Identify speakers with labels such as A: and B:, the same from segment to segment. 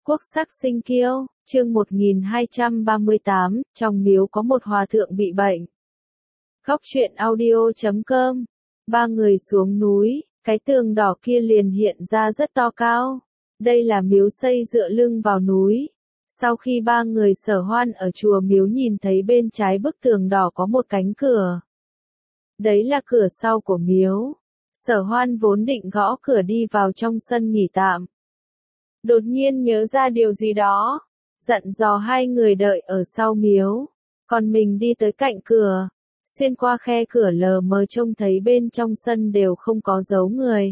A: Quốc sắc sinh kiêu, chương 1238, trong miếu có một hòa thượng bị bệnh. Góc truyện audio.com. Ba người xuống núi, cái tường đỏ kia liền hiện ra rất to cao. Đây là miếu xây dựa lưng vào núi. Sau khi ba người Sở Hoan ở chùa miếu nhìn thấy bên trái bức tường đỏ có một cánh cửa. Đấy là cửa sau của miếu. Sở Hoan vốn định gõ cửa đi vào trong sân nghỉ tạm. Đột nhiên nhớ ra điều gì đó, dặn dò hai người đợi ở sau miếu, còn mình đi tới cạnh cửa, xuyên qua khe cửa lờ mờ trông thấy bên trong sân đều không có dấu người.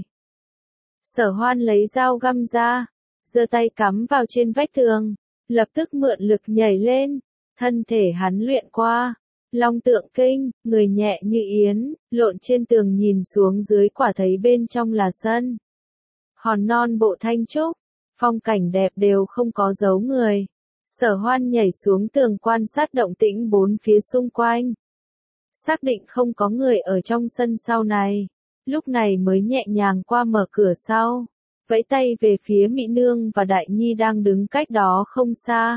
A: Sở Hoan lấy dao găm ra, giơ tay cắm vào trên vách tường, lập tức mượn lực nhảy lên, thân thể hắn luyện qua Long Tượng Kinh, người nhẹ như yến, lộn trên tường nhìn xuống dưới quả thấy bên trong là sân. Hòn non bộ thanh trúc, phong cảnh đẹp đều không có dấu người. Sở Hoan nhảy xuống tường quan sát động tĩnh bốn phía xung quanh. Xác định không có người ở trong sân sau này. Lúc này mới nhẹ nhàng qua mở cửa sau. Vẫy tay về phía Mỹ Nương và Đại Nhi đang đứng cách đó không xa.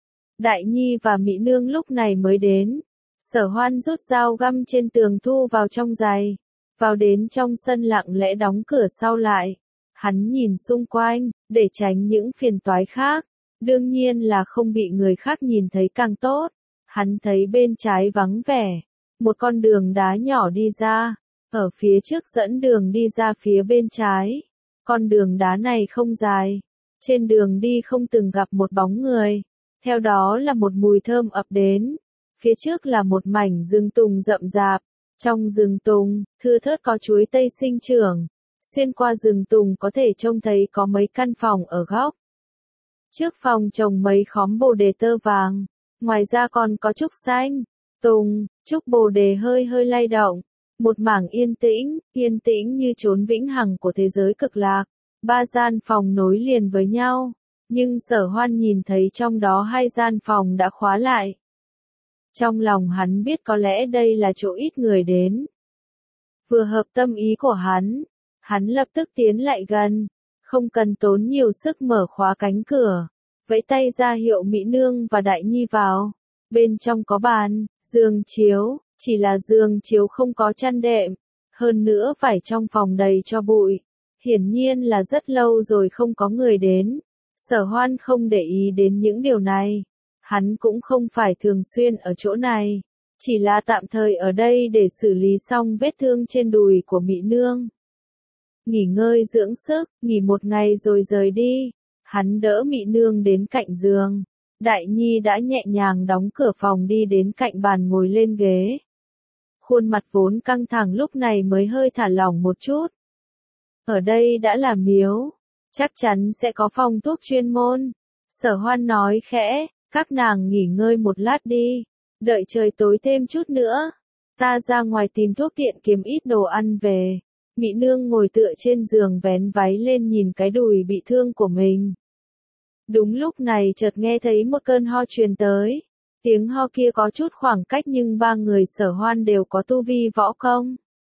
A: Đại Nhi và Mỹ Nương lúc này mới đến. Sở Hoan rút dao găm trên tường thu vào trong giày. Vào đến trong sân lặng lẽ đóng cửa sau lại. Hắn nhìn xung quanh, để tránh những phiền toái khác. Đương nhiên là không bị người khác nhìn thấy càng tốt. Hắn thấy bên trái vắng vẻ. Một con đường đá nhỏ đi ra. Ở phía trước dẫn đường đi ra phía bên trái. Con đường đá này không dài. Trên đường đi không từng gặp một bóng người. Theo đó là một mùi thơm ập đến. Phía trước là một mảnh rừng tùng rậm rạp. Trong rừng tùng, thưa thớt có chuối tây sinh trưởng. Xuyên qua rừng tùng có thể trông thấy có mấy căn phòng ở góc. Trước phòng trồng mấy khóm bồ đề tơ vàng. Ngoài ra còn có trúc xanh, tùng, trúc bồ đề hơi hơi lay động. Một mảng yên tĩnh như chốn vĩnh hằng của thế giới cực lạc. Ba gian phòng nối liền với nhau. Nhưng Sở Hoan nhìn thấy trong đó hai gian phòng đã khóa lại. Trong lòng hắn biết có lẽ đây là chỗ ít người đến. Vừa hợp tâm ý của hắn lập tức tiến lại gần, không cần tốn nhiều sức mở khóa cánh cửa, vẫy tay ra hiệu Mỹ Nương và Đại Nhi vào. Bên trong có bàn, giường chiếu, chỉ là giường chiếu không có chăn đệm, hơn nữa phải trong phòng đầy cho bụi. Hiển nhiên là rất lâu rồi không có người đến. Sở Hoan không để ý đến những điều này. Hắn cũng không phải thường xuyên ở chỗ này, chỉ là tạm thời ở đây để xử lý xong vết thương trên đùi của Mỹ Nương. Nghỉ ngơi dưỡng sức, nghỉ một ngày rồi rời đi. Hắn đỡ Mỹ Nương đến cạnh giường. Đại Nhi đã nhẹ nhàng đóng cửa phòng đi đến cạnh bàn ngồi lên ghế. Khuôn mặt vốn căng thẳng lúc này mới hơi thả lỏng một chút. Ở đây đã là miếu, chắc chắn sẽ có phòng thuốc chuyên môn. Sở Hoan nói khẽ, các nàng nghỉ ngơi một lát đi. Đợi trời tối thêm chút nữa. Ta ra ngoài tìm thuốc tiện kiếm ít đồ ăn về. Mỹ Nương ngồi tựa trên giường vén váy lên nhìn cái đùi bị thương của mình. Đúng lúc này chợt nghe thấy một cơn ho truyền tới. Tiếng ho kia có chút khoảng cách nhưng ba người Sở Hoan đều có tu vi võ công.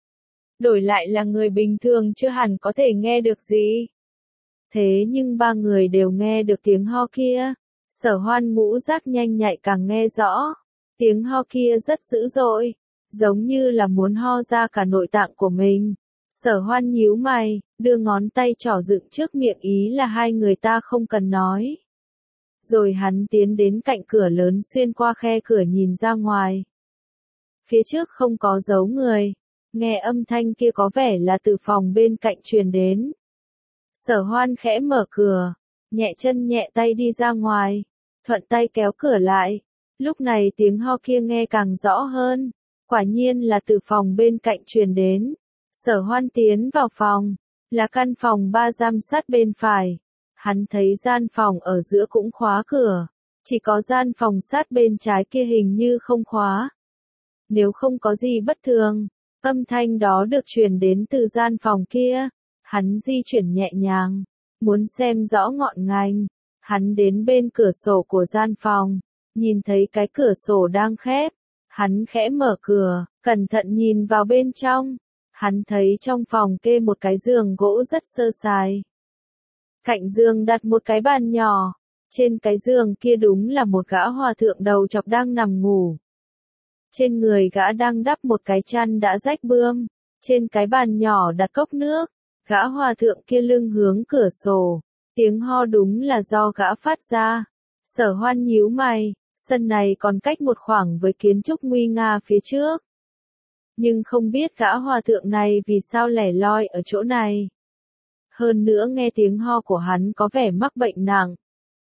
A: Đổi lại là người bình thường chưa hẳn có thể nghe được gì. Thế nhưng ba người đều nghe được tiếng ho kia. Sở Hoan ngũ giác nhanh nhạy càng nghe rõ. Tiếng ho kia rất dữ dội, giống như là muốn ho ra cả nội tạng của mình. Sở Hoan nhíu mày, đưa ngón tay trỏ dựng trước miệng ý là hai người ta không cần nói. Rồi hắn tiến đến cạnh cửa lớn xuyên qua khe cửa nhìn ra ngoài. Phía trước không có dấu người, nghe âm thanh kia có vẻ là từ phòng bên cạnh truyền đến. Sở Hoan khẽ mở cửa, nhẹ chân nhẹ tay đi ra ngoài, thuận tay kéo cửa lại. Lúc này tiếng ho kia nghe càng rõ hơn, quả nhiên là từ phòng bên cạnh truyền đến. Sở Hoan tiến vào phòng, là căn phòng ba giam sát bên phải. Hắn thấy gian phòng ở giữa cũng khóa cửa, chỉ có gian phòng sát bên trái kia hình như không khóa. Nếu không có gì bất thường, âm thanh đó được truyền đến từ gian phòng kia. Hắn di chuyển nhẹ nhàng, muốn xem rõ ngọn ngành. Hắn đến bên cửa sổ của gian phòng, nhìn thấy cái cửa sổ đang khép. Hắn khẽ mở cửa, cẩn thận nhìn vào bên trong. Hắn thấy trong phòng kê một cái giường gỗ rất sơ sài. Cạnh giường đặt một cái bàn nhỏ, Trên cái giường kia đúng là một gã hòa thượng đầu chọc đang nằm ngủ. Trên người gã đang đắp một cái chăn đã rách bươm, trên cái bàn nhỏ đặt cốc nước, gã hòa thượng kia lưng hướng cửa sổ, tiếng ho đúng là do gã phát ra. Sở Hoan nhíu mày, sân này còn cách một khoảng với kiến trúc nguy nga phía trước. Nhưng không biết gã hòa thượng này vì sao lẻ loi ở chỗ này. Hơn nữa nghe tiếng ho của hắn có vẻ mắc bệnh nặng.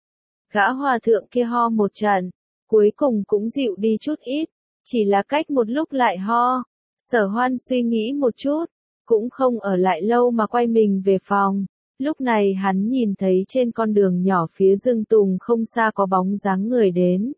A: Gã hòa thượng kia ho một trận, cuối cùng cũng dịu đi chút ít, chỉ là cách một lúc lại ho. Sở Hoan suy nghĩ một chút, cũng không ở lại lâu mà quay mình về phòng. Lúc này hắn nhìn thấy trên con đường nhỏ phía rừng tùng không xa có bóng dáng người đến.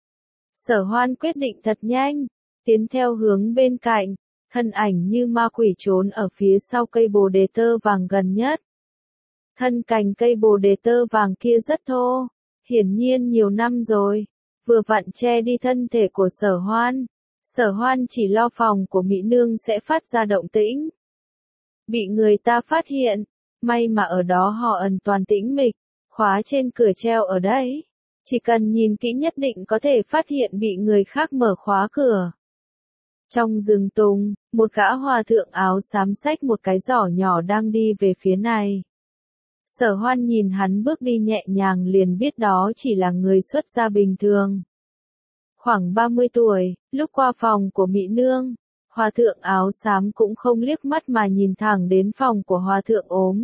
A: Sở Hoan quyết định thật nhanh, tiến theo hướng bên cạnh, thân ảnh như ma quỷ trốn ở phía sau cây bồ đề tơ vàng gần nhất. Thân cành cây bồ đề tơ vàng kia rất thô, hiển nhiên nhiều năm rồi, vừa vặn che đi thân thể của Sở Hoan. Sở Hoan chỉ lo phòng của Mỹ Nương sẽ phát ra động tĩnh. Bị người ta phát hiện, may mà ở đó họ ẩn toàn tĩnh mịch, khóa trên cửa treo ở đấy. Chỉ cần nhìn kỹ nhất định có thể phát hiện bị người khác mở khóa cửa. Trong rừng tùng, một gã hòa thượng áo xám xách một cái giỏ nhỏ đang đi về phía này. Sở Hoan nhìn hắn bước đi nhẹ nhàng liền biết đó chỉ là người xuất gia bình thường. Khoảng 30 tuổi, lúc qua phòng của Mỹ Nương, hòa thượng áo xám cũng không liếc mắt mà nhìn thẳng đến phòng của hòa thượng ốm.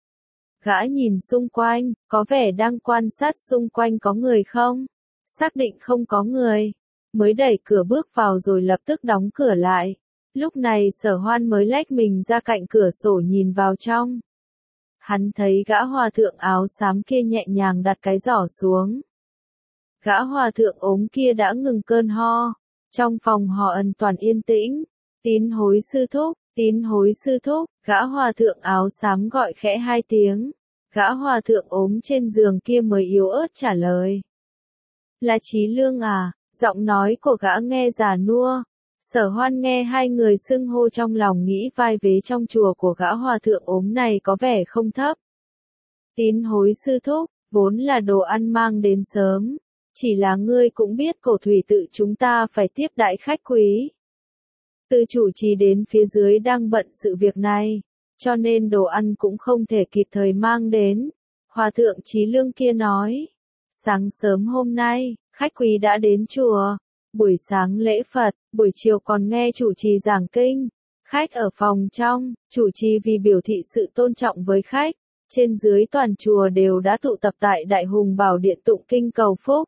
A: Gã nhìn xung quanh, có vẻ đang quan sát xung quanh có người không. Xác định không có người, mới đẩy cửa bước vào rồi lập tức đóng cửa lại. Lúc này Sở Hoan mới lách mình ra cạnh cửa sổ nhìn vào trong. Hắn thấy gã hòa thượng áo xám kia nhẹ nhàng đặt cái giỏ xuống. Gã hòa thượng ốm kia đã ngừng cơn ho. Trong phòng họ ẩn toàn yên tĩnh. Tín hối sư thúc, tín hối sư thúc, gã hòa thượng áo xám gọi khẽ 2 tiếng. Gã hòa thượng ốm trên giường kia mới yếu ớt trả lời. Là Chí Lương à, giọng nói của gã nghe già nua. Sở Hoan nghe hai người xưng hô trong lòng nghĩ vai vế trong chùa của gã hòa thượng ốm này có vẻ không thấp. Tín hối sư thúc, vốn là đồ ăn mang đến sớm. Chỉ là ngươi cũng biết cổ thủy tự chúng ta phải tiếp đãi khách quý. Từ chủ trì đến phía dưới đang bận sự việc này, cho nên đồ ăn cũng không thể kịp thời mang đến. Hòa thượng Chí Lương kia nói, sáng sớm hôm nay, khách quý đã đến chùa, buổi sáng lễ Phật, buổi chiều còn nghe chủ trì giảng kinh. Khách ở phòng trong, chủ trì vì biểu thị sự tôn trọng với khách, trên dưới toàn chùa đều đã tụ tập tại Đại Hùng Bảo Điện tụng kinh cầu phúc.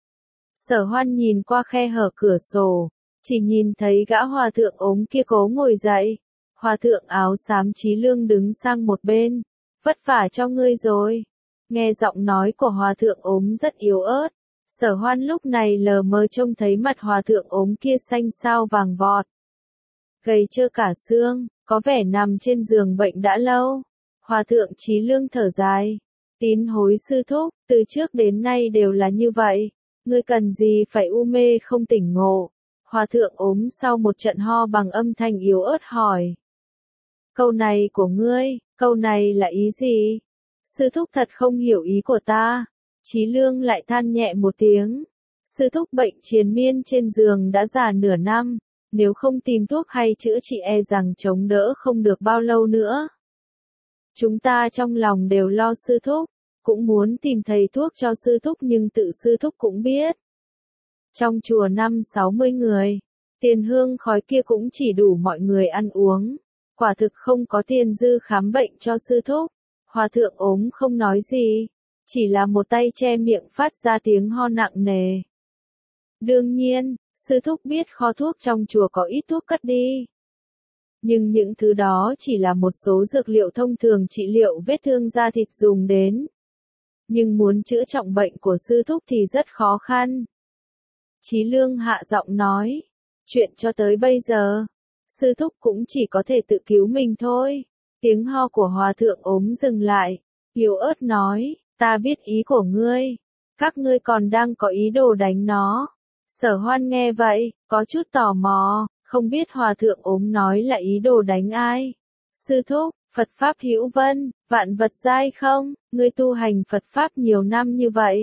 A: Sở Hoan nhìn qua khe hở cửa sổ, chỉ nhìn thấy gã hòa thượng ốm kia cố ngồi dậy. Hòa thượng áo xám Chí Lương đứng sang một bên, vất vả cho ngươi rồi. Nghe giọng nói của hòa thượng ốm rất yếu ớt. Sở Hoan lúc này lờ mờ trông thấy mặt hòa thượng ốm kia xanh xao vàng vọt. Gầy trơ cả xương, có vẻ nằm trên giường bệnh đã lâu. Hòa thượng Chí Lương thở dài. Tín hối sư thúc, từ trước đến nay đều là như vậy. Ngươi cần gì phải u mê không tỉnh ngộ. Hòa thượng ốm sau một trận ho bằng âm thanh yếu ớt hỏi. Câu này của ngươi, câu này là ý gì? Sư thúc thật không hiểu ý của ta. Chí Lương lại than nhẹ một tiếng. Sư thúc bệnh triền miên trên giường đã già nửa năm, nếu không tìm thuốc hay chữa trị e rằng chống đỡ không được bao lâu nữa. Chúng ta trong lòng đều lo sư thúc, cũng muốn tìm thầy thuốc cho sư thúc nhưng tự sư thúc cũng biết. Trong chùa 50-60 người, tiền hương khói kia cũng chỉ đủ mọi người ăn uống, quả thực không có tiền dư khám bệnh cho sư thúc. Hòa thượng ốm không nói gì, chỉ là một tay che miệng phát ra tiếng ho nặng nề. Đương nhiên, sư thúc biết kho thuốc trong chùa có ít thuốc cất đi. Nhưng những thứ đó chỉ là một số dược liệu thông thường trị liệu vết thương da thịt dùng đến. Nhưng muốn chữa trọng bệnh của sư thúc thì rất khó khăn. Chí Lương hạ giọng nói, chuyện cho tới bây giờ, sư thúc cũng chỉ có thể tự cứu mình thôi. Tiếng ho của hòa thượng ốm dừng lại, yếu ớt nói, ta biết ý của ngươi, các ngươi còn đang có ý đồ đánh nó. Sở Hoan nghe vậy, có chút tò mò, không biết hòa thượng ốm nói là ý đồ đánh ai. Sư thúc, Phật Pháp hữu vân, vạn vật giai không, ngươi tu hành Phật Pháp nhiều năm như vậy,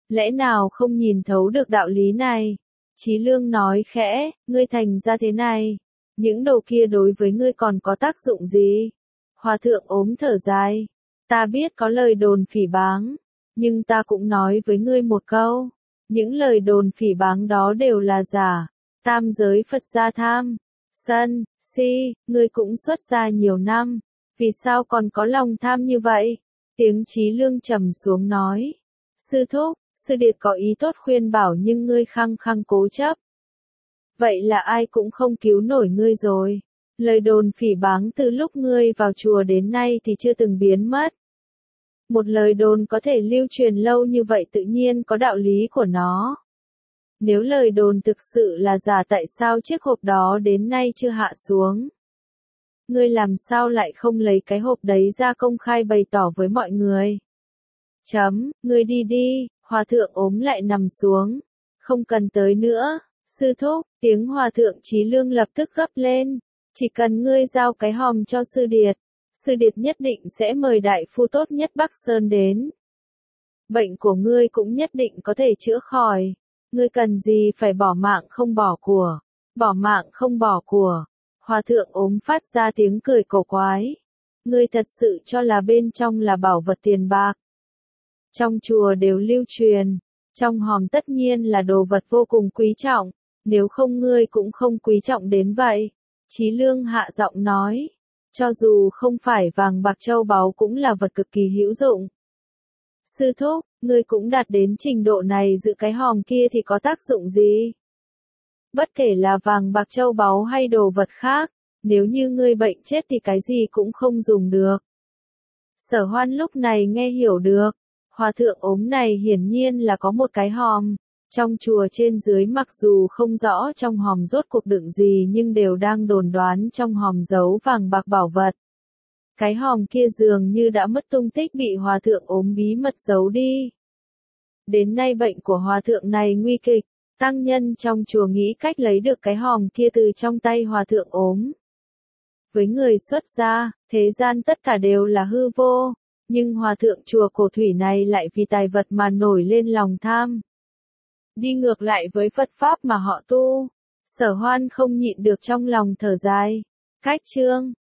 A: Lẽ nào không nhìn thấu được đạo lý này? Chí Lương nói khẽ, ngươi thành ra thế này, những đồ kia đối với ngươi còn có tác dụng gì? Hòa thượng ốm thở dài, ta biết có lời đồn phỉ báng, nhưng ta cũng nói với ngươi một câu, những lời đồn phỉ báng đó đều là giả. Tam giới Phật gia tham, sân, si, ngươi cũng xuất gia nhiều năm, vì sao còn có lòng tham như vậy? Tiếng Chí Lương trầm xuống nói, sư thúc, sư điệt có ý tốt khuyên bảo nhưng ngươi khăng khăng cố chấp. Vậy là ai cũng không cứu nổi ngươi rồi. Lời đồn phỉ báng từ lúc ngươi vào chùa đến nay thì chưa từng biến mất. Một lời đồn có thể lưu truyền lâu như vậy tự nhiên có đạo lý của nó. Nếu lời đồn thực sự là giả tại sao chiếc hộp đó đến nay chưa hạ xuống? Ngươi làm sao lại không lấy cái hộp đấy ra công khai bày tỏ với mọi người? Ngươi đi đi, hòa thượng ốm lại nằm xuống. Không cần tới nữa, sư thúc, tiếng hòa thượng Chí Lương lập tức gấp lên. Chỉ cần ngươi giao cái hòm cho sư điệt nhất định sẽ mời đại phu tốt nhất Bắc Sơn đến. Bệnh của ngươi cũng nhất định có thể chữa khỏi. Ngươi cần gì phải bỏ mạng không bỏ của. Bỏ mạng không bỏ của. Hòa thượng ốm phát ra tiếng cười cổ quái. Ngươi thật sự cho là bên trong là bảo vật tiền bạc. Trong chùa đều lưu truyền. Trong hòm tất nhiên là đồ vật vô cùng quý trọng. Nếu không ngươi cũng không quý trọng đến vậy. Chí Lương hạ giọng nói. Cho dù không phải vàng bạc châu báu cũng là vật cực kỳ hữu dụng. Sư thúc, ngươi cũng đạt đến trình độ này giữ cái hòm kia thì có tác dụng gì? Bất kể là vàng bạc châu báu hay đồ vật khác, nếu như ngươi bệnh chết thì cái gì cũng không dùng được. Sở Hoan lúc này nghe hiểu được, hòa thượng ốm này hiển nhiên là có một cái hòm. Trong chùa trên dưới mặc dù không rõ trong hòm rốt cuộc đựng gì nhưng đều đang đồn đoán trong hòm giấu vàng bạc bảo vật. Cái hòm kia dường như đã mất tung tích bị hòa thượng ốm bí mật giấu đi. Đến nay bệnh của hòa thượng này nguy kịch, tăng nhân trong chùa nghĩ cách lấy được cái hòm kia từ trong tay hòa thượng ốm. Với người xuất gia, thế gian tất cả đều là hư vô, nhưng hòa thượng chùa Cổ Thủy này lại vì tài vật mà nổi lên lòng tham. Đi ngược lại với Phật Pháp mà họ tu. Sở Hoan không nhịn được trong lòng thở dài. Cách chương